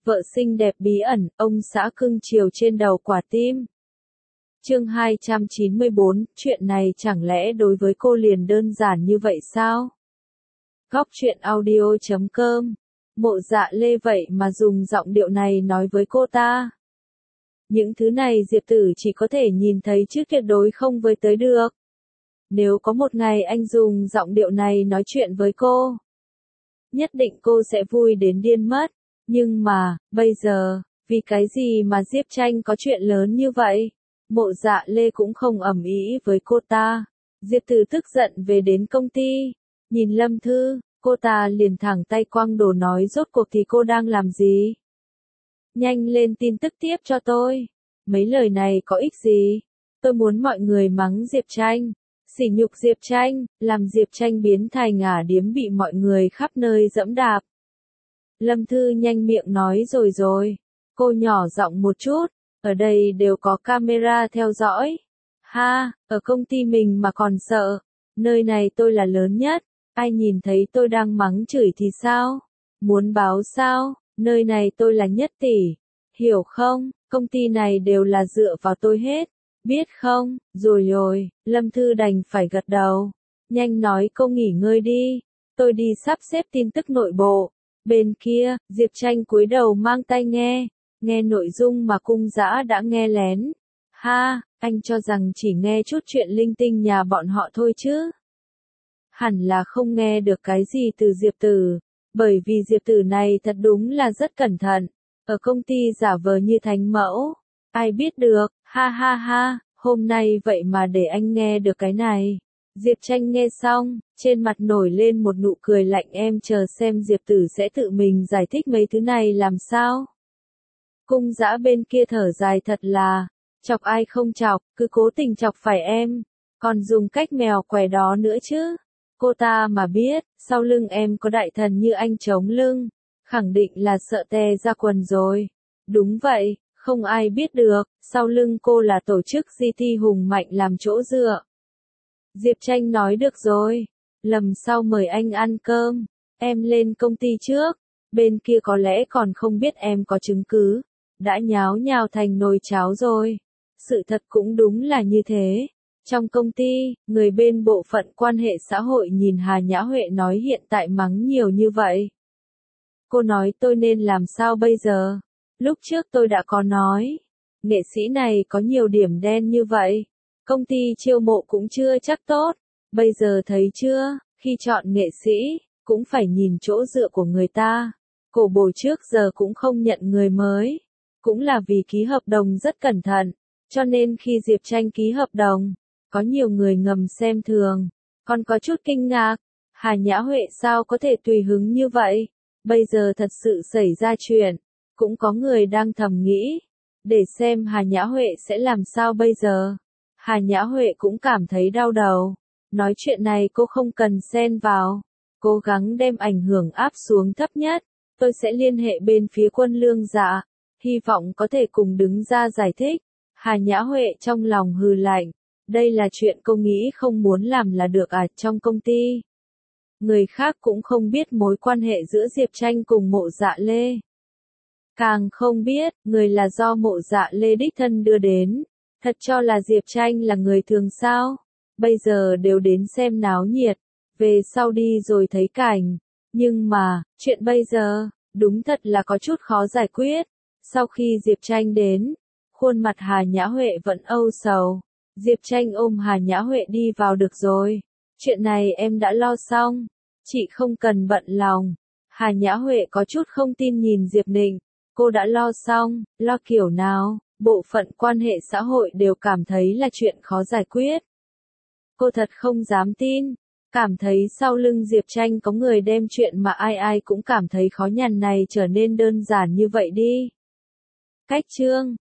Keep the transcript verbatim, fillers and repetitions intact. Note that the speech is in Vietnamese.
vợ xinh đẹp bí ẩn, ông xã cưng chiều trên đầu quả tim. Chương hai trăm chín mươi bốn, chuyện này chẳng lẽ đối với cô liền đơn giản như vậy sao? Góc truyện audio chấm com. Mộ Dạ Lê vậy mà dùng giọng điệu này nói với cô ta. Những thứ này Diệp Tử chỉ có thể nhìn thấy chứ tuyệt đối không với tới được. Nếu có một ngày anh dùng giọng điệu này nói chuyện với cô, nhất định cô sẽ vui đến điên mất. Nhưng mà, bây giờ, vì cái gì mà Diệp Tranh có chuyện lớn như vậy? Mộ Dạ Lê cũng không ầm ĩ với cô ta. Diệp Tử tức giận về đến công ty, nhìn Lâm Thư, cô ta liền thẳng tay quăng đồ nói rốt cuộc thì cô đang làm gì? Nhanh lên tin tức tiếp cho tôi. Mấy lời này có ích gì? Tôi muốn mọi người mắng Diệp Tranh, sỉ nhục Diệp Tranh, làm Diệp Tranh biến thành ả điếm bị mọi người khắp nơi dẫm đạp. Lâm Thư nhanh miệng nói rồi rồi. Cô nhỏ giọng một chút, ở đây đều có camera theo dõi. Ha, ở công ty mình mà còn sợ. Nơi này tôi là lớn nhất. Ai nhìn thấy tôi đang mắng chửi thì sao? Muốn báo sao? Nơi này tôi là nhất tỷ. Hiểu không? Công ty này đều là dựa vào tôi hết. Biết không? Rồi rồi, Lâm Thư đành phải gật đầu. Nhanh nói cô nghỉ ngơi đi. Tôi đi sắp xếp tin tức nội bộ. Bên kia, Diệp Tranh cúi đầu mang tai nghe. Nghe nội dung mà cung dã đã nghe lén. Ha, anh cho rằng chỉ nghe chút chuyện linh tinh nhà bọn họ thôi chứ. Hẳn là không nghe được cái gì từ Diệp Tử. Bởi vì Diệp Tử này thật đúng là rất cẩn thận. Ở công ty giả vờ như thánh mẫu. Ai biết được, ha ha ha, hôm nay vậy mà để anh nghe được cái này. Diệp Tranh nghe xong, trên mặt nổi lên một nụ cười lạnh, em chờ xem Diệp Tử sẽ tự mình giải thích mấy thứ này làm sao. Cung dã bên kia thở dài thật là, chọc ai không chọc, cứ cố tình chọc phải em, còn dùng cách mèo quẻ đó nữa chứ. Cô ta mà biết, sau lưng em có đại thần như anh chống lưng, khẳng định là sợ tè ra quần rồi. Đúng vậy, không ai biết được, sau lưng cô là tổ chức giê tê hùng mạnh làm chỗ dựa. Diệp Tranh nói được rồi, lần sau mời anh ăn cơm, em lên công ty trước, bên kia có lẽ còn không biết em có chứng cứ, đã nháo nhào thành nồi cháo rồi. Sự thật cũng đúng là như thế. Trong công ty, người bên bộ phận quan hệ xã hội nhìn Hà Nhã Huệ nói hiện tại mắng nhiều như vậy. Cô nói tôi nên làm sao bây giờ? Lúc trước tôi đã có nói, nghệ sĩ này có nhiều điểm đen như vậy. Công ty chiêu mộ cũng chưa chắc tốt. Bây giờ thấy chưa, khi chọn nghệ sĩ, cũng phải nhìn chỗ dựa của người ta. Cổ bồi trước giờ cũng không nhận người mới. Cũng là vì ký hợp đồng rất cẩn thận. Cho nên khi Diệp Tranh ký hợp đồng, có nhiều người ngầm xem thường, còn có chút kinh ngạc. Hà Nhã Huệ sao có thể tùy hứng như vậy? Bây giờ thật sự xảy ra chuyện. Cũng có người đang thầm nghĩ, để xem Hà Nhã Huệ sẽ làm sao bây giờ. Hà Nhã Huệ cũng cảm thấy đau đầu. Nói chuyện này cô không cần xen vào. Cố gắng đem ảnh hưởng áp xuống thấp nhất. Tôi sẽ liên hệ bên phía Quân Lương Dạ. Hy vọng có thể cùng đứng ra giải thích. Hà Nhã Huệ trong lòng hừ lạnh. Đây là chuyện cô nghĩ không muốn làm là được à trong công ty. Người khác cũng không biết mối quan hệ giữa Diệp Tranh cùng Mộ Dạ Lê. Càng không biết, người là do Mộ Dạ Lê đích thân đưa đến. Thật cho là Diệp Tranh là người thường sao? Bây giờ đều đến xem náo nhiệt. Về sau đi rồi thấy cảnh. Nhưng mà, chuyện bây giờ, đúng thật là có chút khó giải quyết. Sau khi Diệp Tranh đến, khuôn mặt Hà Nhã Huệ vẫn âu sầu. Diệp Tranh ôm Hà Nhã Huệ đi vào được rồi. Chuyện này em đã lo xong. Chị không cần bận lòng. Hà Nhã Huệ có chút không tin nhìn Diệp Nịnh. Cô đã lo xong, lo kiểu nào, bộ phận quan hệ xã hội đều cảm thấy là chuyện khó giải quyết. Cô thật không dám tin. Cảm thấy sau lưng Diệp Tranh có người đem chuyện mà ai ai cũng cảm thấy khó nhằn này trở nên đơn giản như vậy đi. Cách chương